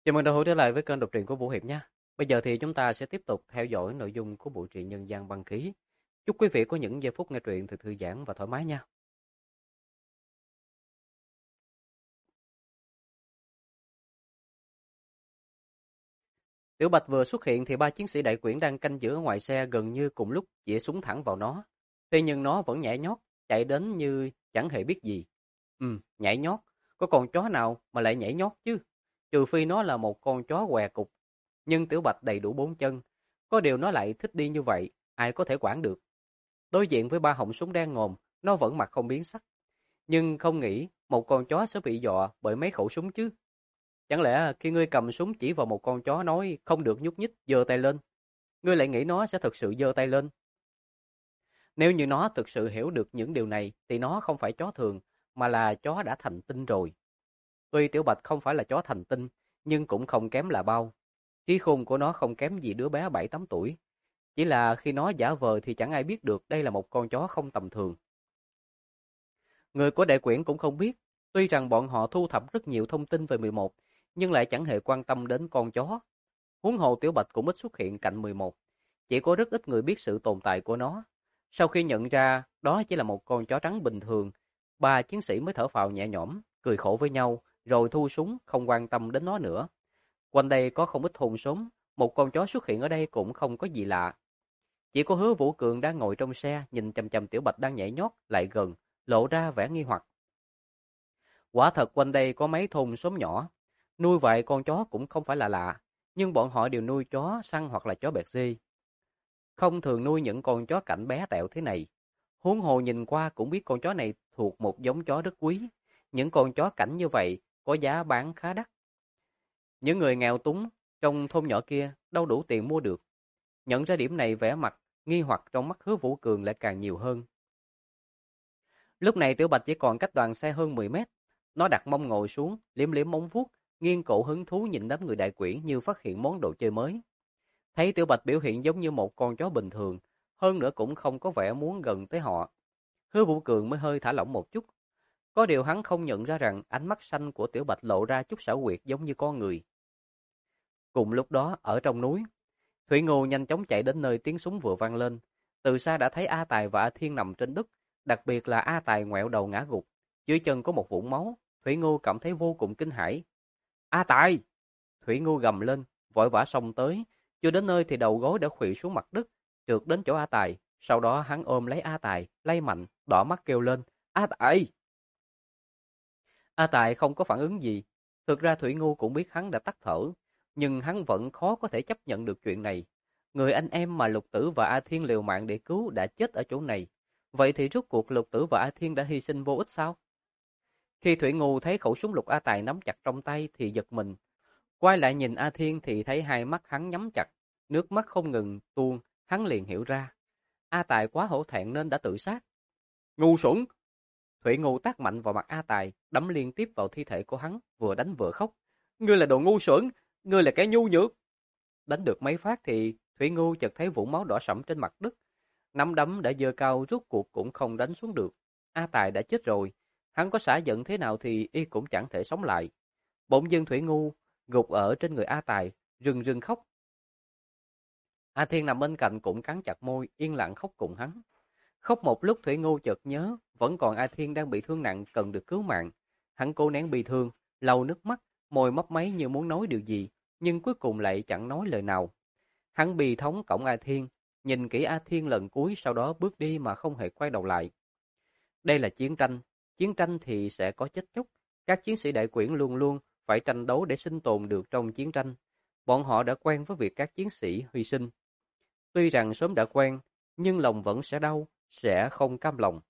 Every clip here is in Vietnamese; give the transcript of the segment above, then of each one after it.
Chào mừng đồng hữu trở lại với kênh đọc truyện của Vũ Hiệp nha. Bây giờ thì chúng ta sẽ tiếp tục theo dõi nội dung của bộ truyện nhân gian Băng Khí. Chúc quý vị có những giây phút nghe truyện thật thư giãn và thoải mái nha. Tiểu Bạch vừa xuất hiện thì ba chiến sĩ đại quyển đang canh giữ ở ngoài xe gần như cùng lúc chĩa súng thẳng vào nó. Thế nhưng nó vẫn nhảy nhót, chạy đến như chẳng hề biết gì. Nhảy nhót, có con chó nào mà lại nhảy nhót chứ? Trừ phi nó là một con chó què cục. Nhưng Tiểu Bạch đầy đủ bốn chân, có điều nó lại thích đi như vậy, ai có thể quản được. Đối diện với ba họng súng đen ngòm, nó vẫn mặt không biến sắc. Nhưng không nghĩ một con chó sẽ bị dọa bởi mấy khẩu súng chứ. Chẳng lẽ khi ngươi cầm súng chỉ vào một con chó nói không được nhúc nhích, giơ tay lên, ngươi lại nghĩ nó sẽ thực sự giơ tay lên? Nếu như nó thực sự hiểu được những điều này thì nó không phải chó thường, mà là chó đã thành tinh rồi. Tuy Tiểu Bạch không phải là chó thành tinh, nhưng cũng không kém là bao. Trí khôn của nó không kém gì đứa bé 7-8 tuổi. Chỉ là khi nó giả vờ thì chẳng ai biết được đây là một con chó không tầm thường. Người của đại quyển cũng không biết, tuy rằng bọn họ thu thập rất nhiều thông tin về 11, nhưng lại chẳng hề quan tâm đến con chó. Huống hồ Tiểu Bạch cũng ít xuất hiện cạnh 11, chỉ có rất ít người biết sự tồn tại của nó. Sau khi nhận ra đó chỉ là một con chó trắng bình thường, ba chiến sĩ mới thở phào nhẹ nhõm, cười khổ với nhau, rồi thu súng không quan tâm đến nó nữa. Quanh đây có không ít thôn xóm, một con chó xuất hiện ở đây cũng không có gì lạ. Chỉ có Hứa Vũ Cường đang ngồi trong xe, nhìn chằm chằm Tiểu Bạch đang nhảy nhót lại gần, lộ ra vẻ nghi hoặc. Quả thật quanh đây có mấy thôn xóm nhỏ, nuôi vài con chó cũng không phải là lạ, nhưng bọn họ đều nuôi chó săn hoặc là chó bẹt dê. Không thường nuôi những con chó cảnh bé tẹo thế này. Huống hồ nhìn qua cũng biết con chó này thuộc một giống chó rất quý. Những con chó cảnh như vậy có giá bán khá đắt. Những người nghèo túng trong thôn nhỏ kia đâu đủ tiền mua được. Nhận ra điểm này, vẻ mặt nghi hoặc trong mắt Hứa Vũ Cường lại càng nhiều hơn. Lúc này Tiểu Bạch chỉ còn cách đoàn xe hơn 10 mét. Nó đặt mông ngồi xuống, liếm liếm móng vuốt, nghiêng cổ hứng thú nhìn đám người đại quyển như phát hiện món đồ chơi mới. Thấy Tiểu Bạch biểu hiện giống như một con chó bình thường, hơn nữa cũng không có vẻ muốn gần tới họ. Hứa Vũ Cường mới hơi thả lỏng một chút. Có điều hắn không nhận ra rằng ánh mắt xanh của Tiểu Bạch lộ ra chút xảo quyệt giống như con người. Cùng lúc đó, ở trong núi, Thủy Ngô nhanh chóng chạy đến nơi tiếng súng vừa vang lên. Từ xa đã thấy A Tài và A Thiên nằm trên đất, đặc biệt là A Tài ngoẹo đầu ngã gục. Dưới chân có một vũng máu, Thủy Ngô cảm thấy vô cùng kinh hãi. A Tài! Thủy Ngô gầm lên, vội vã xông tới. Chưa đến nơi thì đầu gối đã khuỵu xuống mặt đất, trượt đến chỗ A Tài. Sau đó hắn ôm lấy A Tài, lay mạnh, đỏ mắt kêu lên. A Tài! A Tài không có phản ứng gì. Thực ra Thủy Ngô cũng biết hắn đã tắt thở, nhưng hắn vẫn khó có thể chấp nhận được chuyện này. Người anh em mà Lục Tử và A Thiên liều mạng để cứu đã chết ở chỗ này. Vậy thì rốt cuộc Lục Tử và A Thiên đã hy sinh vô ích sao? Khi Thủy Ngô thấy khẩu súng lục A Tài nắm chặt trong tay thì giật mình. Quay lại nhìn A Thiên thì thấy hai mắt hắn nhắm chặt, nước mắt không ngừng tuôn, hắn liền hiểu ra. A Tài quá hổ thẹn nên đã tự sát. Ngu xuẩn! Thủy Ngô tát mạnh vào mặt A Tài, đấm liên tiếp vào thi thể của hắn, vừa đánh vừa khóc. Ngươi là đồ ngu xuẩn, ngươi là kẻ nhu nhược. Đánh được mấy phát thì Thủy Ngô chợt thấy vũng máu đỏ sẫm trên mặt đất. Nắm đấm đã giơ cao rút cuộc cũng không đánh xuống được. A Tài đã chết rồi, hắn có xả giận thế nào thì y cũng chẳng thể sống lại. Bỗng dưng Thủy Ngô gục ở trên người A Tài, rưng rưng khóc. A Thiên nằm bên cạnh cũng cắn chặt môi, yên lặng khóc cùng hắn. Khóc một lúc Thủy Ngô chợt nhớ, vẫn còn A Thiên đang bị thương nặng cần được cứu mạng. Hắn cố nén bi thương, lau nước mắt, môi mấp máy như muốn nói điều gì, nhưng cuối cùng lại chẳng nói lời nào. Hắn bi thống cõng A Thiên, nhìn kỹ A Thiên lần cuối sau đó bước đi mà không hề quay đầu lại. Đây là chiến tranh thì sẽ có chết chóc. Các chiến sĩ đại quyển luôn luôn phải tranh đấu để sinh tồn được trong chiến tranh. Bọn họ đã quen với việc các chiến sĩ hy sinh. Tuy rằng sớm đã quen, nhưng lòng vẫn sẽ đau, sẽ không cam lòng.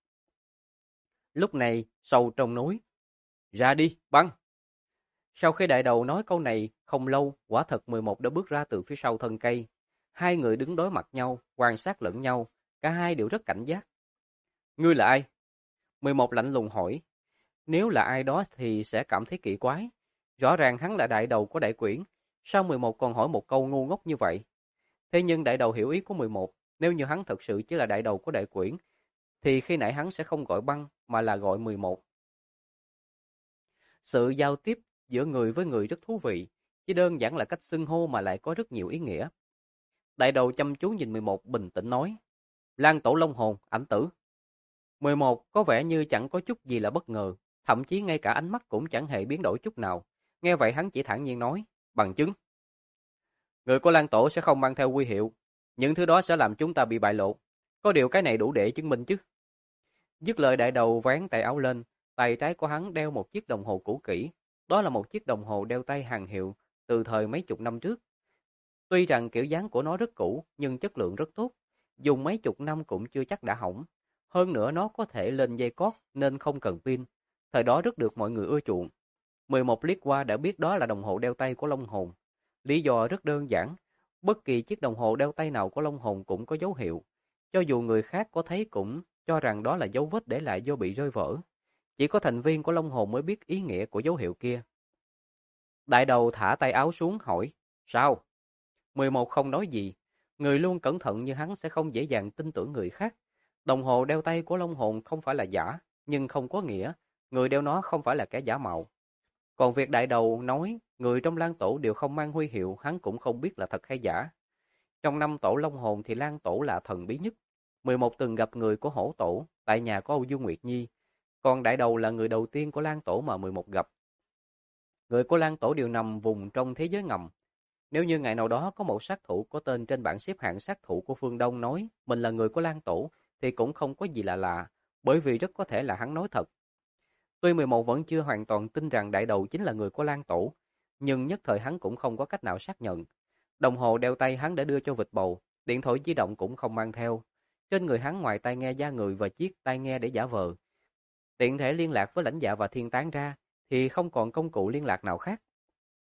Lúc này, sâu trong núi, ra đi, băng! Sau khi đại đầu nói câu này, không lâu, quả thật 11 đã bước ra từ phía sau thân cây. Hai người đứng đối mặt nhau, quan sát lẫn nhau, cả hai đều rất cảnh giác. Ngươi là ai? 11 lạnh lùng hỏi. Nếu là ai đó thì sẽ cảm thấy kỳ quái. Rõ ràng hắn là đại đầu của đại quyển, sao 11 còn hỏi một câu ngu ngốc như vậy? Thế nhưng đại đầu hiểu ý của 11, nếu như hắn thật sự chỉ là đại đầu của đại quyển, thì khi nãy hắn sẽ không gọi băng mà là gọi 11. Sự giao tiếp giữa người với người rất thú vị, chỉ đơn giản là cách xưng hô mà lại có rất nhiều ý nghĩa. Đại đầu chăm chú nhìn 11 bình tĩnh nói, Lan Tổ Long Hồn, ảnh tử. 11 có vẻ như chẳng có chút gì là bất ngờ, thậm chí ngay cả ánh mắt cũng chẳng hề biến đổi chút nào. Nghe vậy hắn chỉ thản nhiên nói, bằng chứng. Người của Lan Tổ sẽ không mang theo huy hiệu, những thứ đó sẽ làm chúng ta bị bại lộ. Có điều cái này đủ để chứng minh chứ. Dứt lời đại đầu vén tay áo lên, tay trái của hắn đeo một chiếc đồng hồ cũ kỹ. Đó là một chiếc đồng hồ đeo tay hàng hiệu từ thời mấy chục năm trước. Tuy rằng kiểu dáng của nó rất cũ, nhưng chất lượng rất tốt. Dùng mấy chục năm cũng chưa chắc đã hỏng. Hơn nữa nó có thể lên dây cót nên không cần pin. Thời đó rất được mọi người ưa chuộng. 11 liếc qua đã biết đó là đồng hồ đeo tay của Long Hồn. Lý do rất đơn giản. Bất kỳ chiếc đồng hồ đeo tay nào của Long Hồn cũng có dấu hiệu. Cho dù người khác có thấy cũng cho rằng đó là dấu vết để lại do bị rơi vỡ. Chỉ có thành viên của Long Hồn mới biết ý nghĩa của dấu hiệu kia. Đại đầu thả tay áo xuống hỏi, sao? 11 không nói gì. Người luôn cẩn thận như hắn sẽ không dễ dàng tin tưởng người khác. Đồng hồ đeo tay của Long Hồn không phải là giả, nhưng không có nghĩa người đeo nó không phải là kẻ giả mạo. Còn việc đại đầu nói người trong Lan Tổ đều không mang huy hiệu, hắn cũng không biết là thật hay giả. Trong 5 tổ Long Hồn thì Lan Tổ là thần bí nhất. 11 từng gặp người của Hổ Tổ tại nhà của Âu Dương Nguyệt Nhi. Còn đại đầu là người đầu tiên của Lan Tổ mà 11 gặp. Người của Lan Tổ đều nằm vùng trong thế giới ngầm. Nếu như ngày nào đó có một sát thủ có tên trên bảng xếp hạng sát thủ của phương Đông nói mình là người của Lan Tổ thì cũng không có gì lạ, bởi vì rất có thể là hắn nói thật. Tuy 11 vẫn chưa hoàn toàn tin rằng đại đầu chính là người của Lan Tổ, nhưng nhất thời hắn cũng không có cách nào xác nhận. Đồng hồ đeo tay hắn đã đưa cho vịt bầu, điện thoại di động cũng không mang theo. Trên người hắn ngoài tai nghe da người và chiếc tai nghe để giả vờ, tiện thể liên lạc với lãnh dạ và thiên tán ra, thì không còn công cụ liên lạc nào khác.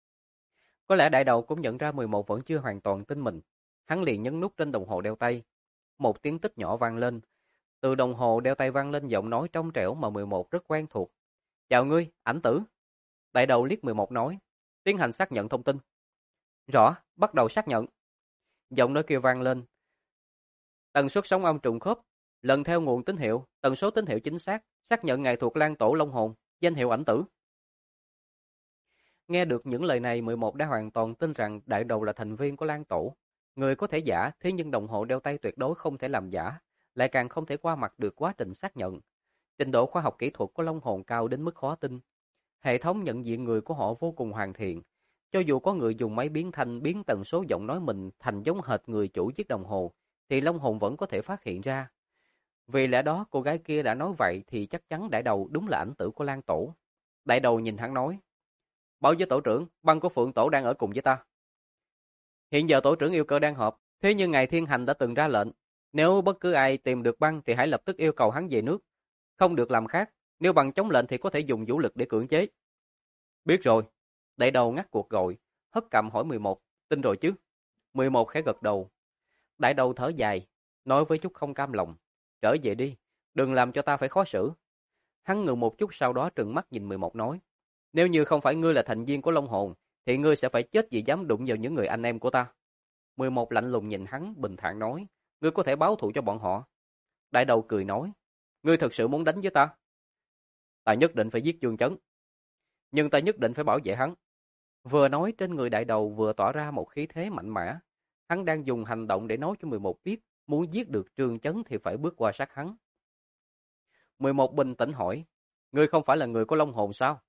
Có lẽ đại đầu cũng nhận ra 11 vẫn chưa hoàn toàn tin mình. Hắn liền nhấn nút trên đồng hồ đeo tay. Một tiếng tích nhỏ vang lên. Từ đồng hồ đeo tay vang lên giọng nói trong trẻo mà 11 rất quen thuộc. Chào ngươi, ảnh tử. Đại đầu liếc 11 nói. Tiến hành xác nhận thông tin. Rõ, bắt đầu xác nhận. Giọng nói kia vang lên. Tần suất sóng âm trùng khớp. Lần theo nguồn tín hiệu, tần số tín hiệu chính xác. Xác nhận ngài thuộc Lan Tổ Long Hồn, danh hiệu ảnh tử. Nghe được những lời này 11 đã hoàn toàn tin rằng đại đầu là thành viên của Lan Tổ. Người có thể giả, thế nhưng đồng hồ đeo tay tuyệt đối không thể làm giả, lại càng không thể qua mặt được quá trình xác nhận. Trình độ khoa học kỹ thuật của Long Hồn cao đến mức khó tin. Hệ thống nhận diện người của họ vô cùng hoàn thiện. Cho dù có người dùng máy biến thanh biến tần số giọng nói mình thành giống hệt người chủ chiếc đồng hồ, thì Long Hồn vẫn có thể phát hiện ra. Vì lẽ đó cô gái kia đã nói vậy thì chắc chắn đại đầu đúng là ảnh tử của Lan Tổ. Đại đầu nhìn hắn nói. Báo với tổ trưởng, băng của Phượng Tổ đang ở cùng với ta. Hiện giờ tổ trưởng yêu cầu đang họp, thế nhưng ngài Thiên Hành đã từng ra lệnh. Nếu bất cứ ai tìm được băng thì hãy lập tức yêu cầu hắn về nước. Không được làm khác, nếu băng chống lệnh thì có thể dùng vũ lực để cưỡng chế. Biết rồi. Đại đầu ngắt cuộc gọi, hất cằm hỏi 11, tin rồi chứ? 11 khẽ gật đầu. Đại đầu thở dài, nói với chút không cam lòng. Trở về đi, đừng làm cho ta phải khó xử. Hắn ngừng một chút sau đó trừng mắt nhìn 11 nói. Nếu như không phải ngươi là thành viên của Long Hồn, thì ngươi sẽ phải chết vì dám đụng vào những người anh em của ta. 11 lạnh lùng nhìn hắn, bình thản nói, ngươi có thể báo thù cho bọn họ. Đại đầu cười nói, ngươi thật sự muốn đánh với ta? Ta nhất định phải giết Dương Chấn. Nhưng ta nhất định phải bảo vệ hắn. Vừa nói trên người đại đầu vừa tỏ ra một khí thế mạnh mẽ. Hắn đang dùng hành động để nói cho 11 biết, muốn giết được Trương Chấn thì phải bước qua sát hắn. 11 bình tĩnh hỏi, ngươi không phải là người của Long Hồn sao?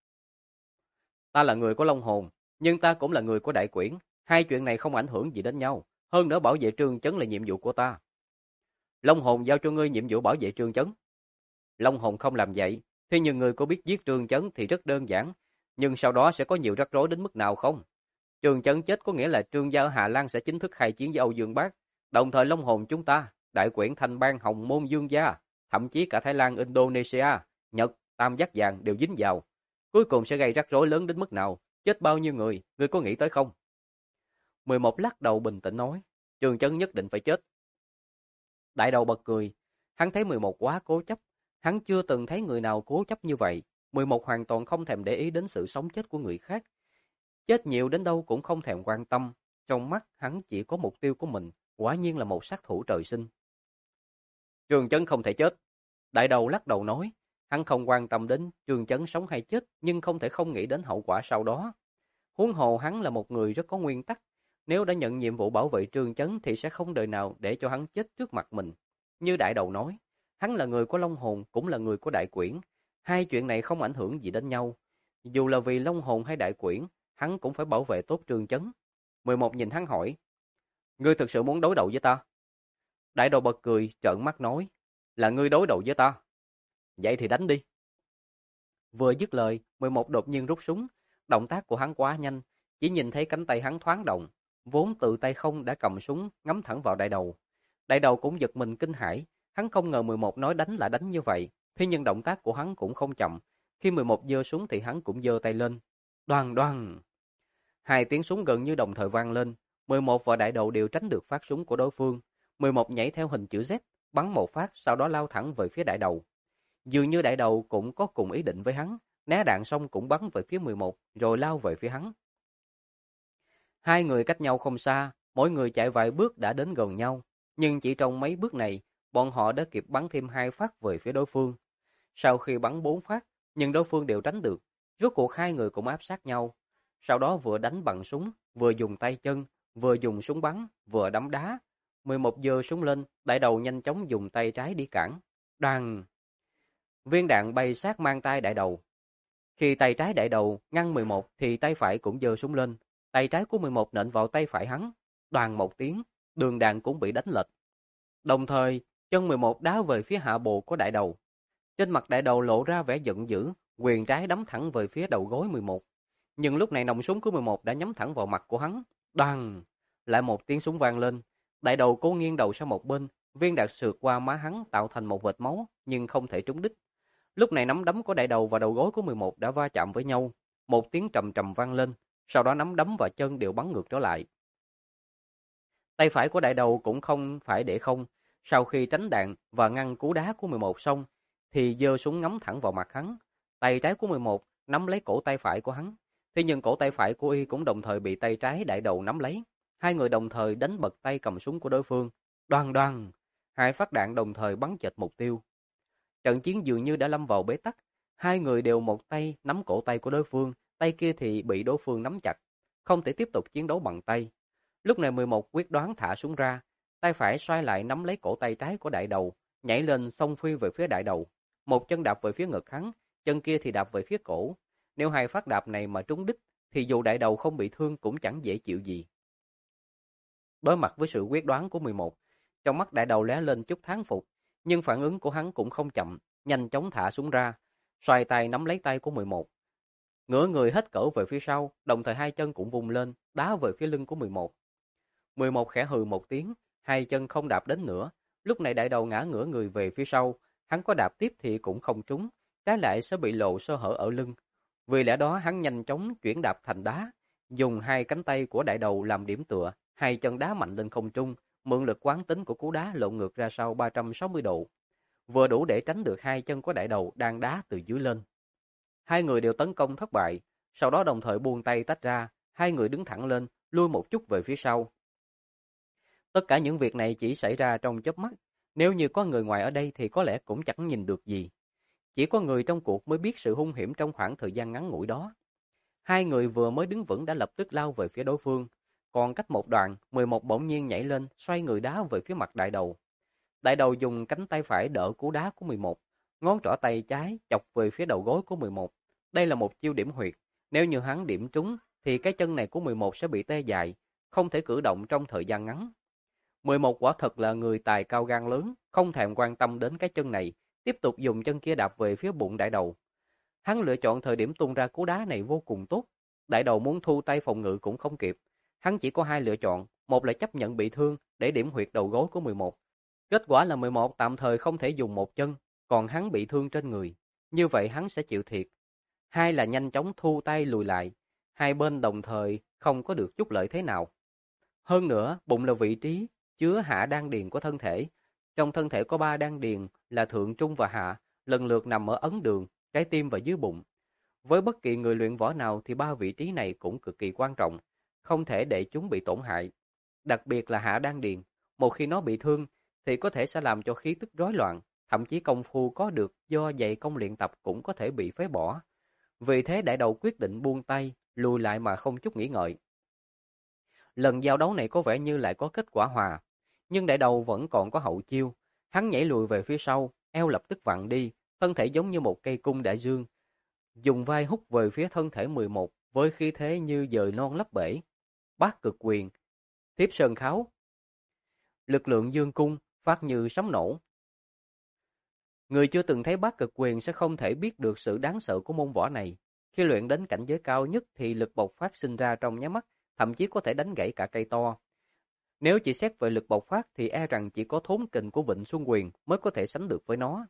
Ta là người của Long Hồn, nhưng ta cũng là người của Đại Quyển. Hai chuyện này không ảnh hưởng gì đến nhau. Hơn nữa bảo vệ Trương Chấn là nhiệm vụ của ta. Long Hồn giao cho ngươi nhiệm vụ bảo vệ Trương Chấn. Long Hồn không làm vậy. Thế nhưng ngươi có biết giết Trương Chấn thì rất đơn giản. Nhưng sau đó sẽ có nhiều rắc rối đến mức nào không? Trương Chấn chết có nghĩa là Trương gia ở Hà Lan sẽ chính thức khai chiến với Âu Dương Bác. Đồng thời Long Hồn chúng ta, Đại Quyển Thanh Bang Hồng Môn Dương gia, thậm chí cả Thái Lan, Indonesia, Nhật, Tam Giác Vàng đều dính vào. Cuối cùng sẽ gây rắc rối lớn đến mức nào, chết bao nhiêu người, ngươi có nghĩ tới không? 11 lắc đầu bình tĩnh nói, Trương Chấn nhất định phải chết. Đại đầu bật cười, hắn thấy 11 quá cố chấp, hắn chưa từng thấy người nào cố chấp như vậy. 11 hoàn toàn không thèm để ý đến sự sống chết của người khác. Chết nhiều đến đâu cũng không thèm quan tâm, trong mắt hắn chỉ có mục tiêu của mình, quả nhiên là một sát thủ trời sinh. Trương Chấn không thể chết. Đại đầu lắc đầu nói, hắn không quan tâm đến Trương Chấn sống hay chết, nhưng không thể không nghĩ đến hậu quả sau đó. Huống hồ hắn là một người rất có nguyên tắc, nếu đã nhận nhiệm vụ bảo vệ Trương Chấn thì sẽ không đời nào để cho hắn chết trước mặt mình. Như đại đầu nói, hắn là người của Long Hồn cũng là người của Đại Quyển, hai chuyện này không ảnh hưởng gì đến nhau. Dù là vì Long Hồn hay Đại Quyển, hắn cũng phải bảo vệ tốt Trương Chấn. 11 nhìn hắn hỏi, ngươi thực sự muốn đối đầu với ta? Đại đầu bật cười, trợn mắt nói, là ngươi đối đầu với ta. Vậy thì đánh đi. Vừa dứt lời, 11 đột nhiên rút súng, động tác của hắn quá nhanh, chỉ nhìn thấy cánh tay hắn thoáng động, vốn tự tay không đã cầm súng ngắm thẳng vào đại đầu. Đại đầu cũng giật mình kinh hãi, hắn không ngờ 11 nói đánh là đánh như vậy, thế nhưng động tác của hắn cũng không chậm, khi 11 giơ súng thì hắn cũng giơ tay lên. Đoan đoan. Hai tiếng súng gần như đồng thời vang lên, 11 và đại đầu đều tránh được phát súng của đối phương. 11 nhảy theo hình chữ Z, bắn một phát, sau đó lao thẳng về phía đại đầu. Dường như đại đầu cũng có cùng ý định với hắn, né đạn xong cũng bắn về phía 11, rồi lao về phía hắn. Hai người cách nhau không xa, mỗi người chạy vài bước đã đến gần nhau, nhưng chỉ trong mấy bước này, bọn họ đã kịp bắn thêm 2 phát về phía đối phương. Sau khi bắn 4 phát, nhưng đối phương đều tránh được, rốt cuộc hai người cũng áp sát nhau. Sau đó vừa đánh bằng súng, vừa dùng tay chân, vừa dùng súng bắn, vừa đấm đá. 11 giơ súng lên, đại đầu nhanh chóng dùng tay trái đi cản. Đoàng! Viên đạn bay sát mang tay đại đầu. Khi tay trái đại đầu ngăn 11 thì tay phải cũng giơ súng lên. Tay trái của 11 nện vào tay phải hắn. Đoàng một tiếng, đường đạn cũng bị đánh lệch. Đồng thời, chân 11 đá về phía hạ bộ của đại đầu. Trên mặt đại đầu lộ ra vẻ giận dữ, quyền trái đấm thẳng về phía đầu gối 11. Nhưng lúc này nòng súng của 11 đã nhắm thẳng vào mặt của hắn. Đoàng! Lại một tiếng súng vang lên. Đại đầu cố nghiêng đầu sang một bên, viên đạn sượt qua má hắn tạo thành một vệt máu, nhưng không thể trúng đích. Lúc này nắm đấm của đại đầu và đầu gối của 11 đã va chạm với nhau. Một tiếng trầm trầm vang lên, sau đó nắm đấm và chân đều bắn ngược trở lại. Tay phải của đại đầu cũng không phải để không. Sau khi tránh đạn và ngăn cú đá của 11 xong, thì giơ súng ngắm thẳng vào mặt hắn. Tay trái của 11 nắm lấy cổ tay phải của hắn. Thế nhưng cổ tay phải của y cũng đồng thời bị tay trái đại đầu nắm lấy. Hai người đồng thời đánh bật tay cầm súng của đối phương. Đoàng đoàng! Hai phát đạn đồng thời bắn chệch mục tiêu. Trận chiến dường như đã lâm vào bế tắc. Hai người đều một tay nắm cổ tay của đối phương, tay kia thì bị đối phương nắm chặt, không thể tiếp tục chiến đấu bằng tay. Lúc này 11 quyết đoán thả súng ra, tay phải xoay lại nắm lấy cổ tay trái của đại đầu, nhảy lên xông phi về phía đại đầu. Một chân đạp về phía ngực hắn, chân kia thì đạp về phía cổ. Nếu hai phát đạp này mà trúng đích, thì dù đại đầu không bị thương cũng chẳng dễ chịu gì. Đối mặt với sự quyết đoán của 11, trong mắt đại đầu lóe lên chút thán phục, nhưng phản ứng của hắn cũng không chậm, nhanh chóng thả súng ra, xoay tay nắm lấy tay của 11. Ngửa người hết cỡ về phía sau, đồng thời hai chân cũng vung lên, đá về phía lưng của 11. 11 khẽ hừ một tiếng, hai chân không đạp đến nữa. Lúc này đại đầu ngã ngửa người về phía sau, hắn có đạp tiếp thì cũng không trúng, trái lại sẽ bị lộ sơ hở ở lưng. Vì lẽ đó hắn nhanh chóng chuyển đạp thành đá, dùng hai cánh tay của đại đầu làm điểm tựa, hai chân đá mạnh lên không trung, mượn lực quán tính của cú đá lộn ngược ra sau 360 độ, vừa đủ để tránh được hai chân của đại đầu đang đá từ dưới lên. Hai người đều tấn công thất bại, sau đó đồng thời buông tay tách ra, hai người đứng thẳng lên, lui một chút về phía sau. Tất cả những việc này chỉ xảy ra trong chớp mắt, nếu như có người ngoài ở đây thì có lẽ cũng chẳng nhìn được gì. Chỉ có người trong cuộc mới biết sự hung hiểm trong khoảng thời gian ngắn ngủi đó. Hai người vừa mới đứng vững đã lập tức lao về phía đối phương, còn cách một đoạn, 11 bỗng nhiên nhảy lên, xoay người đá về phía mặt đại đầu. Đại đầu dùng cánh tay phải đỡ cú đá của 11, ngón trỏ tay trái chọc về phía đầu gối của 11. Đây là một chiêu điểm huyệt, nếu như hắn điểm trúng thì cái chân này của 11 sẽ bị tê dại, không thể cử động trong thời gian ngắn. 11 quả thật là người tài cao gan lớn, không thèm quan tâm đến cái chân này, tiếp tục dùng chân kia đạp về phía bụng đại đầu. Hắn lựa chọn thời điểm tung ra cú đá này vô cùng tốt. Đại đầu muốn thu tay phòng ngự cũng không kịp. Hắn chỉ có hai lựa chọn, một là chấp nhận bị thương để điểm huyệt đầu gối của 11. Kết quả là 11 tạm thời không thể dùng một chân, còn hắn bị thương trên người. Như vậy hắn sẽ chịu thiệt. Hai là nhanh chóng thu tay lùi lại. Hai bên đồng thời không có được chút lợi thế nào. Hơn nữa, bụng là vị trí chứa hạ đan điền của thân thể. Trong thân thể có 3 đan điền là thượng, trung và hạ, lần lượt nằm ở ấn đường, trái tim và dưới bụng. Với bất kỳ người luyện võ nào thì 3 vị trí này cũng cực kỳ quan trọng, không thể để chúng bị tổn hại. Đặc biệt là hạ đan điền, một khi nó bị thương thì có thể sẽ làm cho khí tức rối loạn, thậm chí công phu có được do dày công luyện tập cũng có thể bị phế bỏ. Vì thế đại đầu quyết định buông tay, lùi lại mà không chút nghĩ ngợi. Lần giao đấu này có vẻ như lại có kết quả hòa, nhưng đại đầu vẫn còn có hậu chiêu. Hắn nhảy lùi về phía sau, eo lập tức vặn đi, thân thể giống như một cây cung đại dương, dùng vai hút về phía thân thể 11 với khí thế như dời non lấp bể. Bát cực quyền, Thiếp sơn kháo, lực lượng dương cung phát như sấm nổ. Người chưa từng thấy bát cực quyền sẽ không thể biết được sự đáng sợ của môn võ này. Khi luyện đến cảnh giới cao nhất thì lực bộc phát sinh ra trong nháy mắt, thậm chí có thể đánh gãy cả cây to. Nếu chỉ xét về lực bộc phát thì e rằng chỉ có thốn kình của Vịnh Xuân Quyền mới có thể sánh được với nó.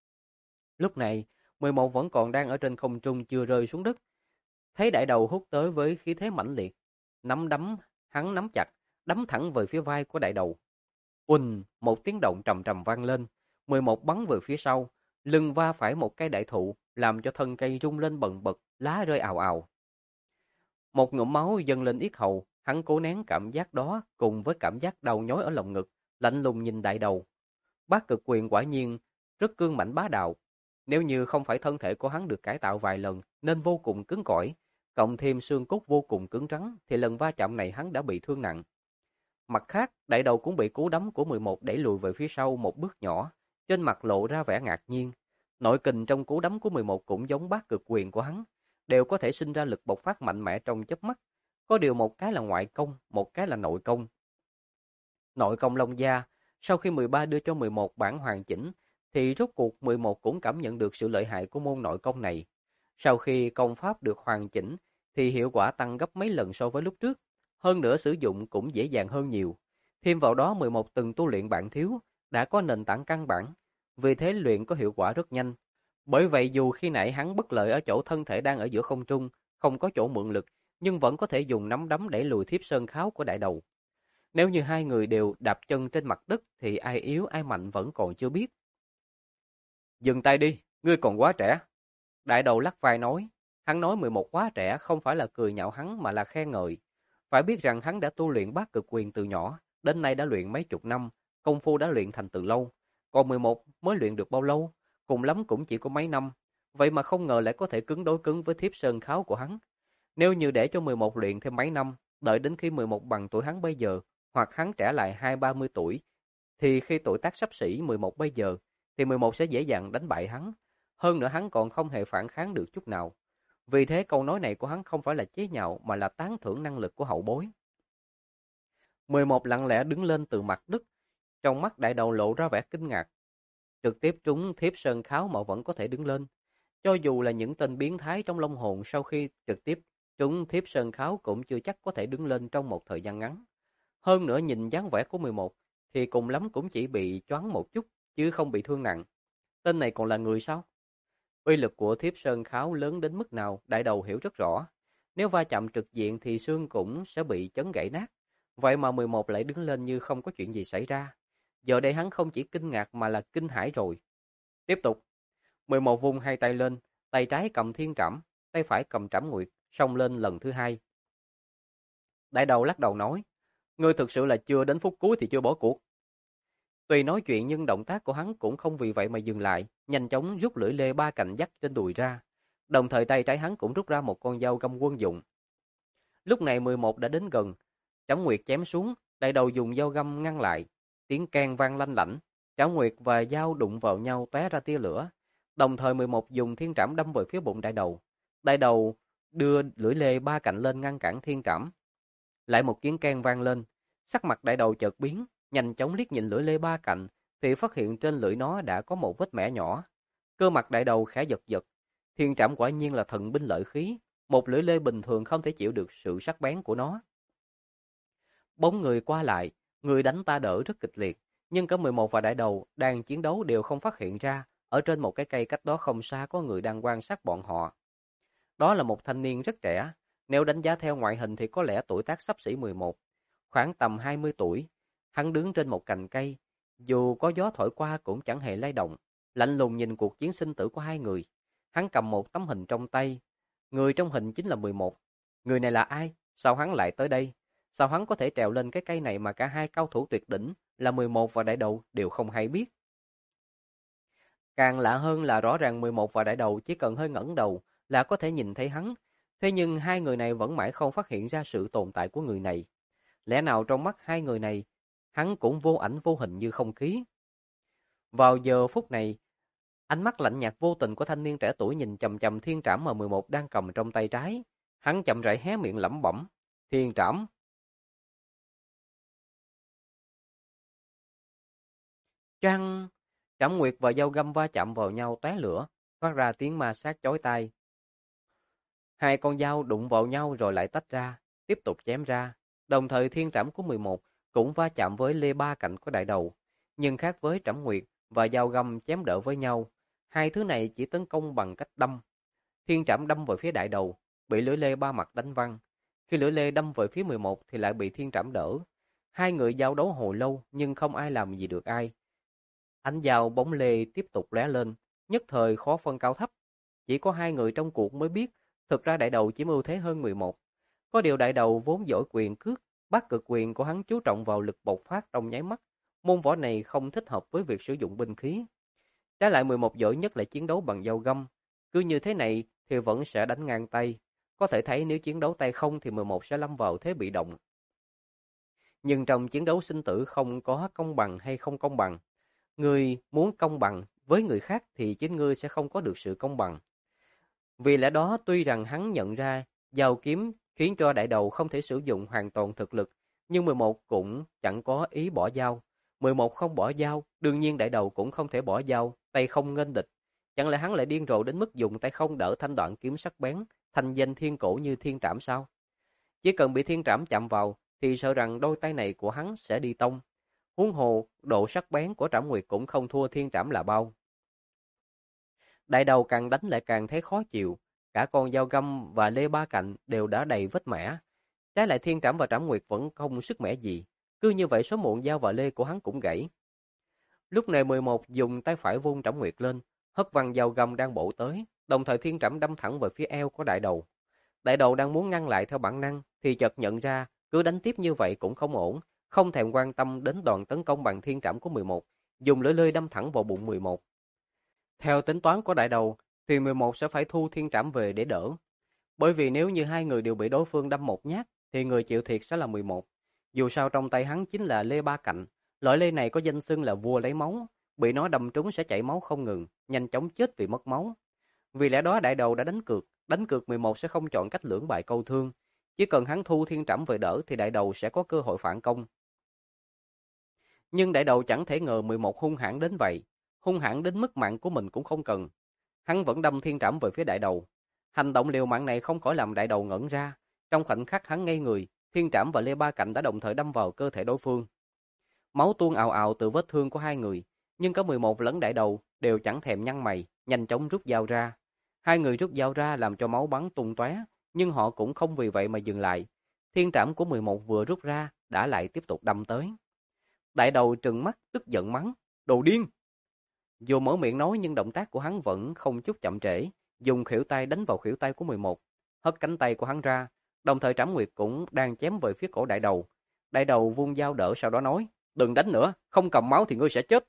Lúc này, 11 vẫn còn đang ở trên không trung chưa rơi xuống đất. Thấy đại đầu hút tới với khí thế mãnh liệt, nắm đấm, hắn nắm chặt, đấm thẳng về phía vai của đại đầu. Uỳnh, một tiếng động trầm trầm vang lên, 11 bắn về phía sau, lưng va phải một cây đại thụ, làm cho thân cây rung lên bần bật, lá rơi ào ào. Một ngụm máu dâng lên yết hầu, hắn cố nén cảm giác đó cùng với cảm giác đau nhói ở lồng ngực, lạnh lùng nhìn đại đầu. Bát cực quyền quả nhiên rất cương mãnh bá đạo. Nếu như không phải thân thể của hắn được cải tạo vài lần nên vô cùng cứng cỏi, cộng thêm xương cốt vô cùng cứng rắn thì lần va chạm này hắn đã bị thương nặng. Mặt khác, đại đầu cũng bị cú đấm của 11 đẩy lùi về phía sau một bước nhỏ, trên mặt lộ ra vẻ ngạc nhiên. Nội kình trong cú đấm của 11 cũng giống bát cực quyền của hắn, đều có thể sinh ra lực bộc phát mạnh mẽ trong chớp mắt. Có điều một cái là ngoại công, một cái là nội công. Nội công Long Gia, sau khi 13 đưa cho 11 bản hoàn chỉnh, thì rốt cuộc 11 cũng cảm nhận được sự lợi hại của môn nội công này. Sau khi công pháp được hoàn chỉnh, thì hiệu quả tăng gấp mấy lần so với lúc trước. Hơn nữa sử dụng cũng dễ dàng hơn nhiều. Thêm vào đó 11 từng tu luyện bản thiếu, đã có nền tảng căn bản, vì thế luyện có hiệu quả rất nhanh. Bởi vậy dù khi nãy hắn bất lợi ở chỗ thân thể đang ở giữa không trung, không có chỗ mượn lực, nhưng vẫn có thể dùng nắm đấm đẩy lùi Thiếp Sơn Kháo của đại đầu. Nếu như hai người đều đạp chân trên mặt đất thì ai yếu ai mạnh vẫn còn chưa biết. Dừng tay đi, ngươi còn quá trẻ. Đại đầu lắc vai nói, hắn nói 11 quá trẻ không phải là cười nhạo hắn mà là khen ngợi. Phải biết rằng hắn đã tu luyện bát cực quyền từ nhỏ, đến nay đã luyện mấy chục năm, công phu đã luyện thành từ lâu. Còn 11 mới luyện được bao lâu, cùng lắm cũng chỉ có mấy năm. Vậy mà không ngờ lại có thể cứng đối cứng với Thiếp Sơn Kháo của hắn. Nếu như để cho 11 luyện thêm mấy năm, đợi đến khi 11 bằng tuổi hắn bây giờ, hoặc hắn trẻ lại 20-30 tuổi, thì khi tuổi tác sắp xỉ 11 bây giờ, thì 11 sẽ dễ dàng đánh bại hắn. Hơn nữa hắn còn không hề phản kháng được chút nào. Vì thế câu nói này của hắn không phải là chế nhạo mà là tán thưởng năng lực của hậu bối. 11 lặng lẽ đứng lên từ mặt đất, trong mắt đại đầu lộ ra vẻ kinh ngạc. Trực tiếp trúng Thiếp Sơn Kháo mà vẫn có thể đứng lên. Cho dù là những tên biến thái trong Long Hồn sau khi trực tiếp trúng Thiếp Sơn Kháo cũng chưa chắc có thể đứng lên trong một thời gian ngắn. Hơn nữa nhìn dáng vẻ của 11 thì cùng lắm cũng chỉ bị choáng một chút chứ không bị thương nặng. Tên này còn là người sao? Uy lực của Thiếp Sơn Kháo lớn đến mức nào đại đầu hiểu rất rõ. Nếu va chạm trực diện thì xương cũng sẽ bị chấn gãy nát. Vậy mà 11 lại đứng lên như không có chuyện gì xảy ra. Giờ đây hắn không chỉ kinh ngạc mà là kinh hãi rồi. Tiếp tục. 11 vung hai tay lên, tay trái cầm thiên trảm, tay phải cầm trảm nguyệt, xông lên lần thứ hai. Đại đầu lắc đầu nói, ngươi thực sự là chưa đến phút cuối thì chưa bỏ cuộc. Tuy nói chuyện nhưng động tác của hắn cũng không vì vậy mà dừng lại, nhanh chóng rút lưỡi lê ba cạnh dắt trên đùi ra. Đồng thời tay trái hắn cũng rút ra một con dao găm quân dụng. Lúc này 11 đã đến gần, Trảm Nguyệt chém xuống, đại đầu dùng dao găm ngăn lại. Tiếng keng vang lanh lảnh, Trảm Nguyệt và dao đụng vào nhau tóe ra tia lửa. Đồng thời 11 dùng thiên trảm đâm về phía bụng đại đầu. Đại đầu đưa lưỡi lê ba cạnh lên ngăn cản thiên trảm. Lại một tiếng keng vang lên, sắc mặt đại đầu chợt biến, nhanh chóng liếc nhìn lưỡi lê ba cạnh, thì phát hiện trên lưỡi nó đã có một vết mẻ nhỏ. Cơ mặt đại đầu khẽ giật giật, thiên trảm quả nhiên là thần binh lợi khí, một lưỡi lê bình thường không thể chịu được sự sắc bén của nó. Bóng người qua lại, người đánh ta đỡ rất kịch liệt, nhưng cả 11 và đại đầu đang chiến đấu đều không phát hiện ra, ở trên một cái cây cách đó không xa có người đang quan sát bọn họ. Đó là một thanh niên rất trẻ, nếu đánh giá theo ngoại hình thì có lẽ tuổi tác xấp xỉ 11, khoảng tầm 20 tuổi. Hắn đứng trên một cành cây, dù có gió thổi qua cũng chẳng hề lay động, lạnh lùng nhìn cuộc chiến sinh tử của hai người. Hắn cầm một tấm hình trong tay, người trong hình chính là 11. Người này là ai? Sao hắn lại tới đây? Sao hắn có thể trèo lên cái cây này mà cả hai cao thủ tuyệt đỉnh là 11 và đại đầu đều không hay biết? Càng lạ hơn là rõ ràng 11 và đại đầu chỉ cần hơi ngẩng đầu là có thể nhìn thấy hắn, Thế nhưng hai người này vẫn mãi không phát hiện ra sự tồn tại của người này. Lẽ nào trong mắt hai người này, hắn cũng vô ảnh vô hình như không khí. Vào giờ phút này, ánh mắt lạnh nhạt vô tình của thanh niên trẻ tuổi nhìn chằm chằm thiên trảm M11 đang cầm trong tay trái. Hắn chậm rãi hé miệng lẩm bẩm, thiên trảm. Choang! Trảm Nguyệt và dao găm va chạm vào nhau tóe lửa, phát ra tiếng ma sát chói tai. Hai con dao đụng vào nhau rồi lại tách ra, tiếp tục chém ra. Đồng thời thiên trảm của 11 cũng va chạm với lê ba cạnh của đại đầu. Nhưng khác với Trảm Nguyệt và dao găm chém đỡ với nhau, hai thứ này chỉ tấn công bằng cách đâm. Thiên trảm đâm vào phía đại đầu, bị lưỡi lê ba mặt đánh văng. Khi lưỡi lê đâm về phía 11 thì lại bị thiên trảm đỡ. Hai người giao đấu hồi lâu nhưng không ai làm gì được ai. Ánh dao bóng lê tiếp tục lóe lên, nhất thời khó phân cao thấp. Chỉ có hai người trong cuộc mới biết, thực ra đại đầu chiếm ưu thế hơn 11. Có điều đại đầu vốn giỏi quyền cước, bát cực quyền của hắn chú trọng vào lực bộc phát trong nháy mắt. Môn võ này không thích hợp với việc sử dụng binh khí. Trái lại 11 giỏi nhất là chiến đấu bằng dao găm. Cứ như thế này thì vẫn sẽ đánh ngang tay. Có thể thấy nếu chiến đấu tay không thì 11 sẽ lâm vào thế bị động. Nhưng trong chiến đấu sinh tử không có công bằng hay không công bằng. Người muốn công bằng với người khác thì chính ngươi sẽ không có được sự công bằng. Vì lẽ đó tuy rằng hắn nhận ra dao kiếm khiến cho đại đầu không thể sử dụng hoàn toàn thực lực, nhưng 11 cũng chẳng có ý bỏ dao. 11 không bỏ dao, đương nhiên đại đầu cũng không thể bỏ dao, tay không nghênh địch. Chẳng lẽ hắn lại điên rồ đến mức dùng tay không đỡ thanh đoạn kiếm sắc bén, thành danh thiên cổ như thiên trảm sao? Chỉ cần bị thiên trảm chạm vào thì sợ rằng đôi tay này của hắn sẽ đi tông. Huống hồ, độ sắc bén của Trảm Nguyệt cũng không thua thiên trảm là bao. Đại đầu càng đánh lại càng thấy khó chịu, cả con dao găm và lê ba cạnh đều đã đầy vết mẻ. Trái lại thiên trảm và Trảm Nguyệt vẫn không sức mẻ gì, cứ như vậy số muộn dao và lê của hắn cũng gãy. Lúc này 11 dùng tay phải vung Trảm Nguyệt lên, hất văng dao găm đang bổ tới, đồng thời thiên trảm đâm thẳng về phía eo của đại đầu. Đại đầu đang muốn ngăn lại theo bản năng, thì chợt nhận ra cứ đánh tiếp như vậy cũng không ổn, không thèm quan tâm đến đòn tấn công bằng thiên trảm của 11, dùng lưỡi lê đâm thẳng vào bụng 11. Theo tính toán của đại đầu, thì 11 sẽ phải thu thiên trảm về để đỡ. Bởi vì nếu như hai người đều bị đối phương đâm một nhát, thì người chịu thiệt sẽ là 11. Dù sao trong tay hắn chính là lê ba cạnh, loại lê này có danh xưng là vua lấy máu, bị nó đâm trúng sẽ chảy máu không ngừng, nhanh chóng chết vì mất máu. Vì lẽ đó đại đầu đã đánh cược 11 sẽ không chọn cách lưỡng bại câu thương. Chỉ cần hắn thu thiên trảm về đỡ thì đại đầu sẽ có cơ hội phản công. Nhưng đại đầu chẳng thể ngờ 11 hung hãn đến vậy, hung hãn đến mức mạng của mình cũng không cần. Hắn vẫn đâm thiên trảm về phía đại đầu. Hành động liều mạng này không khỏi làm đại đầu ngẩn ra. Trong khoảnh khắc hắn ngây người, thiên trảm và lê ba cạnh đã đồng thời đâm vào cơ thể đối phương. Máu tuôn ào ào từ vết thương của hai người, nhưng cả 11 lẫn đại đầu đều chẳng thèm nhăn mày, nhanh chóng rút dao ra. Hai người rút dao ra làm cho máu bắn tung tóe, nhưng họ cũng không vì vậy mà dừng lại. Thiên trảm của 11 vừa rút ra, đã lại tiếp tục đâm tới. Đại đầu trừng mắt tức giận mắng, đồ điên! Dù mở miệng nói nhưng động tác của hắn vẫn không chút chậm trễ, dùng khuỷu tay đánh vào khuỷu tay của 11, hất cánh tay của hắn ra, đồng thời Trảm Nguyệt cũng đang chém về phía cổ đại đầu. Đại đầu vung dao đỡ sau đó nói, đừng đánh nữa, không cầm máu thì ngươi sẽ chết.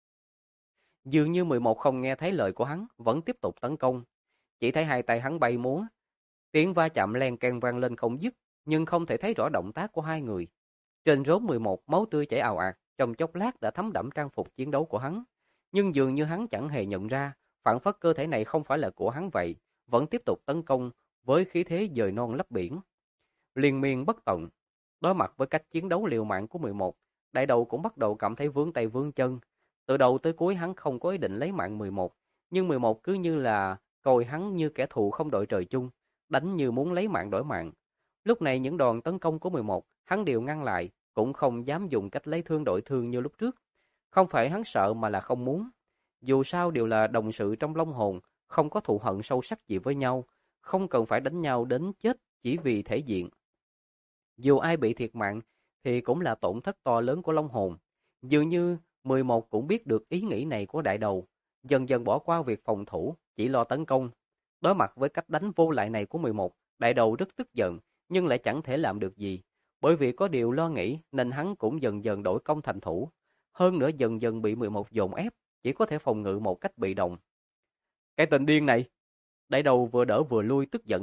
Dường như 11 không nghe thấy lời của hắn, vẫn tiếp tục tấn công. Chỉ thấy hai tay hắn bay múa, tiếng va chạm len keng vang lên không dứt, nhưng không thể thấy rõ động tác của hai người. Trên rốn 11 máu tươi chảy ào ạt, trong chốc lát đã thấm đẫm trang phục chiến đấu của hắn. Nhưng dường như hắn chẳng hề nhận ra, phản phất cơ thể này không phải là của hắn vậy, vẫn tiếp tục tấn công với khí thế dời non lấp biển. Liên miên bất tận, đối mặt với cách chiến đấu liều mạng của 11, đại đầu cũng bắt đầu cảm thấy vướng tay vướng chân. Từ đầu tới cuối hắn không có ý định lấy mạng 11, nhưng 11 cứ như là coi hắn như kẻ thù không đội trời chung, đánh như muốn lấy mạng đổi mạng. Lúc này những đòn tấn công của 11, hắn đều ngăn lại, cũng không dám dùng cách lấy thương đổi thương như lúc trước. Không phải hắn sợ mà là không muốn. Dù sao đều là đồng sự trong Long Hồn, không có thù hận sâu sắc gì với nhau, không cần phải đánh nhau đến chết chỉ vì thể diện. Dù ai bị thiệt mạng thì cũng là tổn thất to lớn của Long Hồn. Dường như 11 cũng biết được ý nghĩ này của đại đầu, dần dần bỏ qua việc phòng thủ, chỉ lo tấn công. Đối mặt với cách đánh vô lại này của 11, đại đầu rất tức giận, nhưng lại chẳng thể làm được gì. Bởi vì có điều lo nghĩ nên hắn cũng dần dần đổi công thành thủ. Hơn nữa dần dần bị 11 dồn ép, chỉ có thể phòng ngự một cách bị động. Cái tên điên này! Đại đầu vừa đỡ vừa lui tức giận nói,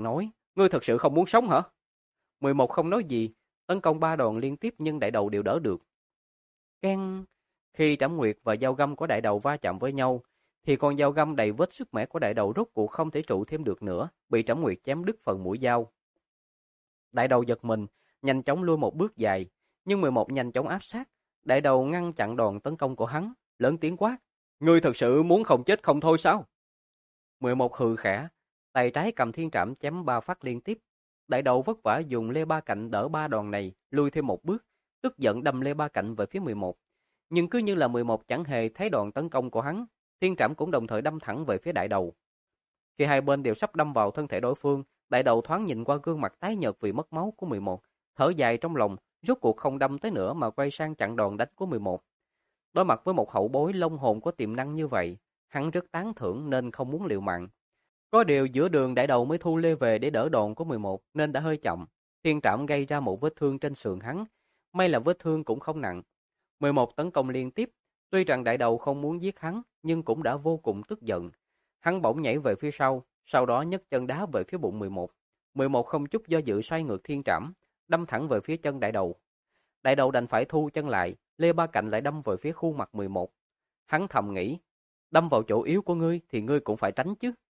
Ngươi thật sự không muốn sống hả? 11 không nói gì, tấn công 3 đòn liên tiếp nhưng đại đầu đều đỡ được. Keng! Khi trảm nguyệt và dao găm của đại đầu va chạm với nhau, thì con dao găm đầy vết sức mẻ của đại đầu rốt cuộc không thể trụ thêm được nữa, bị trảm nguyệt chém đứt phần mũi dao. Đại đầu giật mình, nhanh chóng lui một bước dài, nhưng 11 nhanh chóng áp sát. Đại đầu ngăn chặn đòn tấn công của hắn, lớn tiếng quát: "Ngươi thật sự muốn không chết không thôi sao?" 11 hừ khẽ, tay trái cầm thiên trảm chém 3 phát liên tiếp. Đại đầu vất vả dùng lê ba cạnh đỡ 3 đòn này, lui thêm một bước, tức giận đâm lê ba cạnh về phía 11. Nhưng cứ như là 11 chẳng hề thấy đòn tấn công của hắn, thiên trảm cũng đồng thời đâm thẳng về phía đại đầu. Khi hai bên đều sắp đâm vào thân thể đối phương, đại đầu thoáng nhìn qua gương mặt tái nhợt vì mất máu của 11, thở dài trong lòng, rốt cuộc không đâm tới nữa mà quay sang chặn đòn đánh của 11. Đối mặt với một hậu bối long hồn có tiềm năng như vậy, hắn rất tán thưởng nên không muốn liều mạng. Có điều giữa đường đại đầu mới thu lê về để đỡ đòn của 11 nên đã hơi chậm. Thiên trảm gây ra một vết thương trên sườn hắn, may là vết thương cũng không nặng. 11 tấn công liên tiếp, tuy rằng đại đầu không muốn giết hắn nhưng cũng đã vô cùng tức giận. Hắn bỗng nhảy về phía sau đó nhấc chân đá về phía bụng 11. 11 không chút do dự xoay ngược thiên trảm, đâm thẳng về phía chân đại đầu. Đại đầu đành phải thu chân lại, lê ba cạnh lại đâm về phía khuôn mặt 11. Hắn thầm nghĩ, đâm vào chỗ yếu của ngươi thì ngươi cũng phải tránh chứ.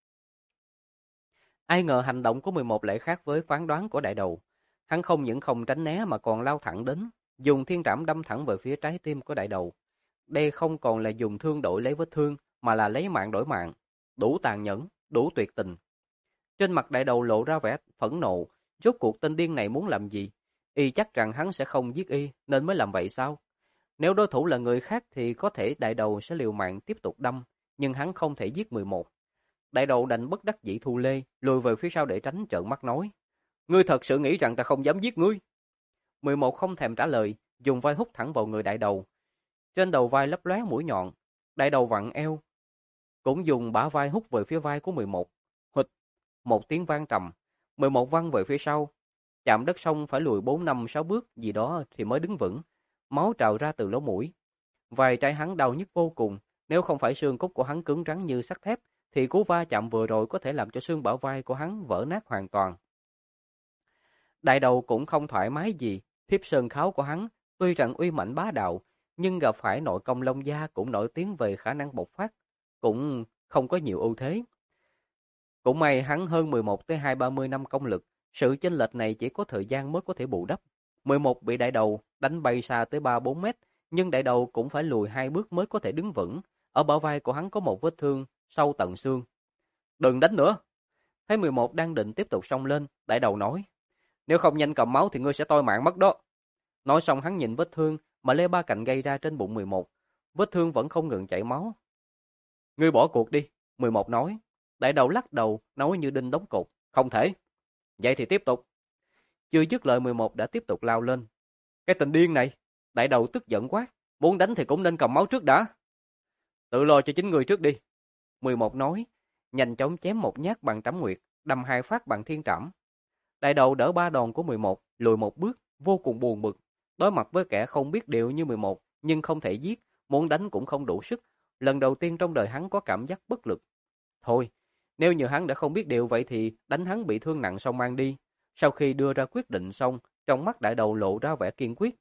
Ai ngờ hành động của 11 lại khác với phán đoán của đại đầu. Hắn không những không tránh né mà còn lao thẳng đến, dùng thiên trảm đâm thẳng về phía trái tim của đại đầu. Đây không còn là dùng thương đổi lấy vết thương, mà là lấy mạng đổi mạng. Đủ tàn nhẫn, đủ tuyệt tình. Trên mặt đại đầu lộ ra vẻ phẫn nộ, rốt cuộc tên điên này muốn làm gì? Y chắc rằng hắn sẽ không giết y, nên mới làm vậy sao? Nếu đối thủ là người khác thì có thể đại đầu sẽ liều mạng tiếp tục đâm, nhưng hắn không thể giết 11. Đại đầu đành bất đắc dĩ thu lê, lùi về phía sau để tránh trợn mắt nói: "Ngươi thật sự nghĩ rằng ta không dám giết ngươi?" 11 không thèm trả lời, dùng vai húc thẳng vào người đại đầu. Trên đầu vai lấp lóe mũi nhọn, đại đầu vặn eo, cũng dùng bả vai húc về phía vai của 11. Hụt, một tiếng vang trầm, 11 văng về phía sau, chạm đất xong phải lùi 4 5 6 bước gì đó thì mới đứng vững, máu trào ra từ lỗ mũi. Vai trái hắn đau nhức vô cùng, nếu không phải xương cốt của hắn cứng rắn như sắt thép thì cú va chạm vừa rồi có thể làm cho xương bả vai của hắn vỡ nát hoàn toàn. Đại đầu cũng không thoải mái gì, thiếp sơn kháo của hắn tuy rằng uy mãnh bá đạo, nhưng gặp phải nội công Long Gia cũng nổi tiếng về khả năng bộc phát, cũng không có nhiều ưu thế. Cũng may hắn hơn 11 tới 2-30 năm công lực, sự chênh lệch này chỉ có thời gian mới có thể bù đắp. 11 bị đại đầu đánh bay xa tới 3-4 mét, nhưng đại đầu cũng phải lùi 2 bước mới có thể đứng vững. Ở bả vai của hắn có một vết thương sâu tận xương. "Đừng đánh nữa." Thấy 11 đang định tiếp tục xông lên, đại đầu nói: "Nếu không nhanh cầm máu thì ngươi sẽ toi mạng mất đó." Nói xong hắn nhìn vết thương mà Lê Ba Cạnh gây ra trên bụng 11. Vết thương vẫn không ngừng chảy máu. "Ngươi bỏ cuộc đi," 11 nói. Đại đầu lắc đầu, nói như đinh đóng cột: "Không thể." "Vậy thì tiếp tục." Chưa dứt lời 11 đã tiếp tục lao lên. "Cái tình điên này!" Đại đầu tức giận quát: "Muốn đánh thì cũng nên cầm máu trước đã." "Tự lo cho chính ngươi trước đi." 11 nói, nhanh chóng chém một nhát bằng trảm nguyệt, đâm 2 phát bằng thiên trảm. Đại đầu đỡ 3 đòn của 11, lùi một bước, vô cùng buồn bực. Đối mặt với kẻ không biết điều như 11, nhưng không thể giết, muốn đánh cũng không đủ sức. Lần đầu tiên trong đời hắn có cảm giác bất lực. Thôi, nếu như hắn đã không biết điều vậy thì đánh hắn bị thương nặng xong mang đi. Sau khi đưa ra quyết định xong, trong mắt đại đầu lộ ra vẻ kiên quyết.